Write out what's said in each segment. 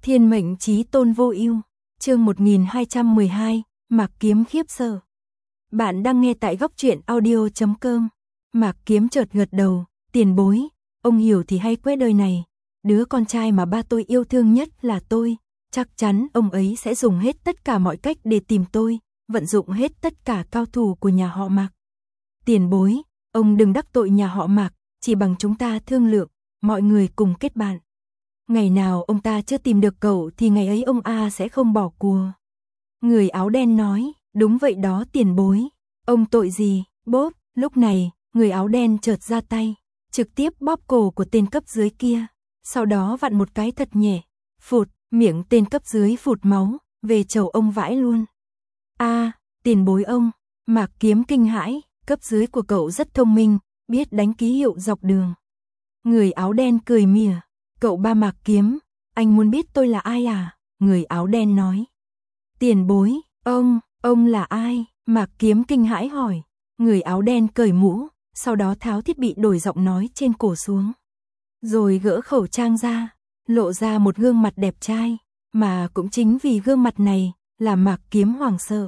Thiên mệnh chí tôn vô ưu, chương 1212, Mạc Kiếm khiếp sợ. Bạn đang nghe tại góc truyện audio.com. Mạc Kiếm chợt gật đầu, tiền bối, ông hiểu thì hay quét đời này, đứa con trai mà ba tôi yêu thương nhất là tôi, chắc chắn ông ấy sẽ dùng hết tất cả mọi cách để tìm tôi, vận dụng hết tất cả cao thủ của nhà họ Mạc. Tiền bối, ông đừng đắc tội nhà họ Mạc, chỉ bằng chúng ta thương lượng, mọi người cùng kết bạn. Ngày nào ông ta chưa tìm được cậu thì ngày ấy ông A sẽ không bỏ cuộc. Người áo đen nói, đúng vậy đó tiền bối. Ông tội gì? Bốp, lúc này, người áo đen chợt ra tay, trực tiếp bóp cổ của tên cấp dưới kia, sau đó vặn một cái thật nhẹ, phụt, miệng tên cấp dưới phụt máu, về chầu ông vãi luôn. A, tiền bối ông, Mạc Kiếm kinh hãi, cấp dưới của cậu rất thông minh, biết đánh ký hiệu dọc đường. Người áo đen cười mỉa. Cậu ba Mạc Kiếm, anh muốn biết tôi là ai à? Người áo đen nói. Tiền bối, ông là ai? Mạc Kiếm kinh hãi hỏi. Người áo đen cởi mũ, sau đó tháo thiết bị đổi giọng nói trên cổ xuống. Rồi gỡ khẩu trang ra, lộ ra một gương mặt đẹp trai, mà cũng chính vì gương mặt này, là Mạc Kiếm hoảng sợ.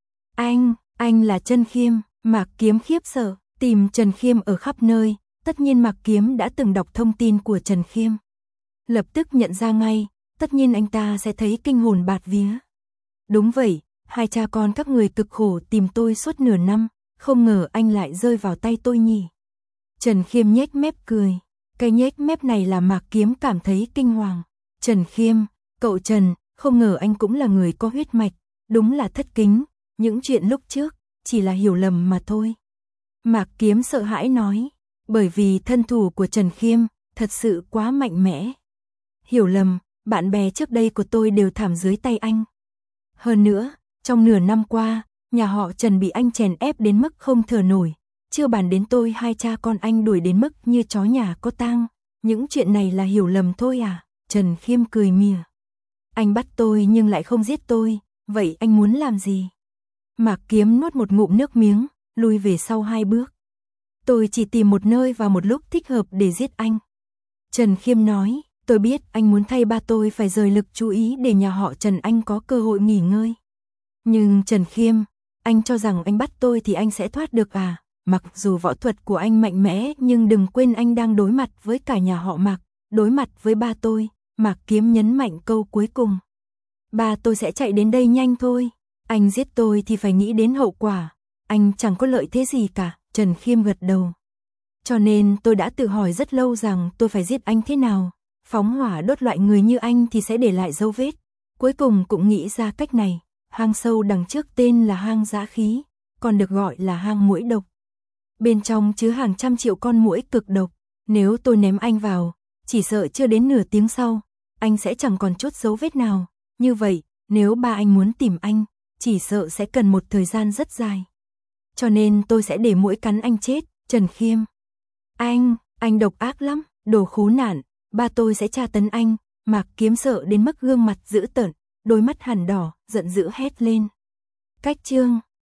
Anh là Trần Khiêm, Mạc Kiếm khiếp sợ, tìm Trần Khiêm ở khắp nơi, tất nhiên Mạc Kiếm đã từng đọc thông tin của Trần Khiêm. Lập tức nhận ra ngay, tất nhiên anh ta sẽ thấy kinh hồn bạt vía. Đúng vậy, hai cha con các người cực khổ tìm tôi suốt nửa năm, không ngờ anh lại rơi vào tay tôi nhỉ. Trần Khiêm nhếch mép cười, cái nhếch mép này là Mạc Kiếm cảm thấy kinh hoàng. Trần Khiêm, cậu Trần, không ngờ anh cũng là người có huyết mạch, đúng là thất kính, những chuyện lúc trước, chỉ là hiểu lầm mà thôi. Mạc Kiếm sợ hãi nói, bởi vì thân thủ của Trần Khiêm, thật sự quá mạnh mẽ. Hiểu lầm, bạn bè trước đây của tôi đều thảm dưới tay anh. Hơn nữa, trong nửa năm qua, nhà họ Trần bị anh chèn ép đến mức không thở nổi. Chưa bàn đến tôi hai cha con anh đuổi đến mức như chó nhà có tang. Những chuyện này là hiểu lầm thôi à? Trần Khiêm cười mỉa. Anh bắt tôi nhưng lại không giết tôi, vậy anh muốn làm gì? Mạc Kiếm nuốt một ngụm nước miếng, lùi về sau 2 bước. Tôi chỉ tìm một nơi và một lúc thích hợp để giết anh. Trần Khiêm nói. Tôi biết anh muốn thay ba tôi phải rời lực chú ý để nhà họ Trần anh có cơ hội nghỉ ngơi. Nhưng Trần Khiêm, anh cho rằng anh bắt tôi thì anh sẽ thoát được à? Mặc dù võ thuật của anh mạnh mẽ nhưng đừng quên anh đang đối mặt với cả nhà họ Mạc, đối mặt với ba tôi. Mạc Kiếm nhấn mạnh câu cuối cùng. Ba tôi sẽ chạy đến đây nhanh thôi. Anh giết tôi thì phải nghĩ đến hậu quả. Anh chẳng có lợi thế gì cả. Trần Khiêm gật đầu. Cho nên tôi đã tự hỏi rất lâu rằng tôi phải giết anh thế nào. Phóng hỏa đốt loại người như anh thì sẽ để lại dấu vết. Cuối cùng cũng nghĩ ra cách này. Hang sâu đằng trước tên là hang dã khí, còn được gọi là hang muỗi độc. Bên trong chứa hàng trăm triệu con muỗi cực độc. Nếu tôi ném anh vào, chỉ sợ chưa đến nửa tiếng sau, anh sẽ chẳng còn chút dấu vết nào. Như vậy, nếu ba anh muốn tìm anh, chỉ sợ sẽ cần một thời gian rất dài. Cho nên tôi sẽ để muỗi cắn anh chết. Trần Khiêm. Anh độc ác lắm, đồ khốn nạn. Ba tôi sẽ tra tấn anh. Mạc Kiếm sợ đến mức gương mặt dữ tợn, đôi mắt hằn đỏ, giận dữ hét lên. Cách chương